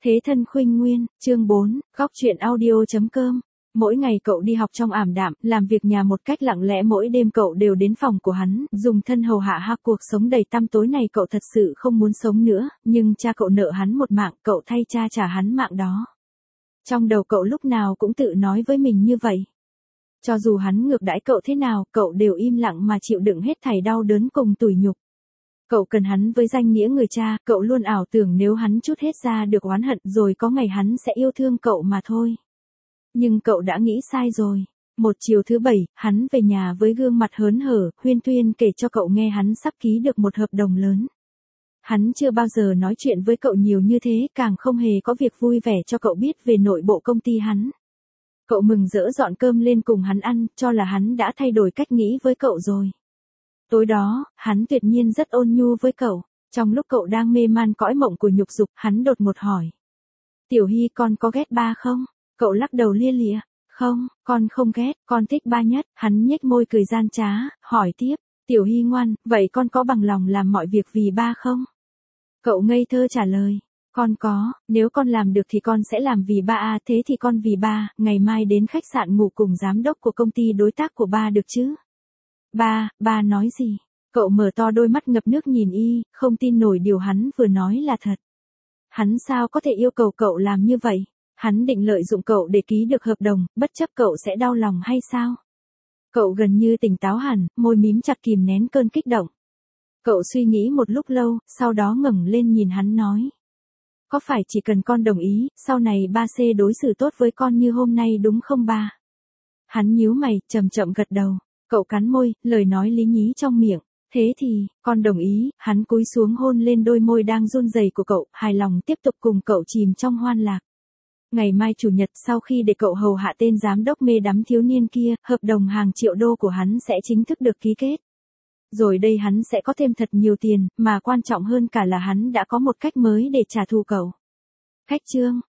Thế thân khuynh nguyên, chương 4, góc chuyện audio.com. Mỗi ngày cậu đi học trong ảm đạm, làm việc nhà một cách lặng lẽ, mỗi đêm cậu đều đến phòng của hắn, dùng thân hầu hạ cuộc sống đầy tăm tối này cậu thật sự không muốn sống nữa, nhưng cha cậu nợ hắn một mạng, cậu thay cha trả hắn mạng đó. Trong đầu cậu lúc nào cũng tự nói với mình như vậy. Cho dù hắn ngược đãi cậu thế nào, cậu đều im lặng mà chịu đựng hết thảy đau đớn cùng tủi nhục. Cậu cần hắn với danh nghĩa người cha, cậu luôn ảo tưởng nếu hắn trút hết ra được oán hận rồi có ngày hắn sẽ yêu thương cậu mà thôi. Nhưng cậu đã nghĩ sai rồi. Một chiều thứ Bảy, hắn về nhà với gương mặt hớn hở, huyên thuyên kể cho cậu nghe hắn sắp ký được một hợp đồng lớn. Hắn chưa bao giờ nói chuyện với cậu nhiều như thế, càng không hề có việc vui vẻ cho cậu biết về nội bộ công ty hắn. Cậu mừng rỡ dọn cơm lên cùng hắn ăn, cho là hắn đã thay đổi cách nghĩ với cậu rồi. Tối đó, hắn tuyệt nhiên rất ôn nhu với cậu. Trong lúc cậu đang mê man cõi mộng của nhục dục, hắn đột ngột hỏi. Tiểu Hy, con có ghét ba không? Cậu lắc đầu lia lịa. Không, con không ghét, con thích ba nhất. Hắn nhếch môi cười gian trá, hỏi tiếp. Tiểu Hy ngoan, vậy con có bằng lòng làm mọi việc vì ba không? Cậu ngây thơ trả lời. Con có, nếu con làm được thì con sẽ làm vì ba à, thế thì con vì ba, ngày mai đến khách sạn ngủ cùng giám đốc của công ty đối tác của ba được chứ? Ba nói gì? Cậu mở to đôi mắt ngập nước nhìn y, không tin nổi điều hắn vừa nói là thật. Hắn sao có thể yêu cầu cậu làm như vậy? Hắn định lợi dụng cậu để ký được hợp đồng, bất chấp cậu sẽ đau lòng hay sao? Cậu gần như tỉnh táo hẳn, môi mím chặt kìm nén cơn kích động. Cậu suy nghĩ một lúc lâu, sau đó ngẩng lên nhìn hắn nói. Có phải chỉ cần con đồng ý, sau này ba sẽ đối xử tốt với con như hôm nay đúng không ba? Hắn nhíu mày, chậm chậm gật đầu. Cậu cắn môi, lời nói lý nhí trong miệng. Thế thì, con đồng ý. Hắn cúi xuống hôn lên đôi môi đang run rẩy của cậu, hài lòng tiếp tục cùng cậu chìm trong hoan lạc. Ngày mai chủ nhật, sau khi để cậu hầu hạ tên giám đốc mê đắm thiếu niên kia, hợp đồng hàng triệu đô của hắn sẽ chính thức được ký kết. Rồi đây hắn sẽ có thêm thật nhiều tiền, mà quan trọng hơn cả là hắn đã có một cách mới để trả thù cậu. Khách trương,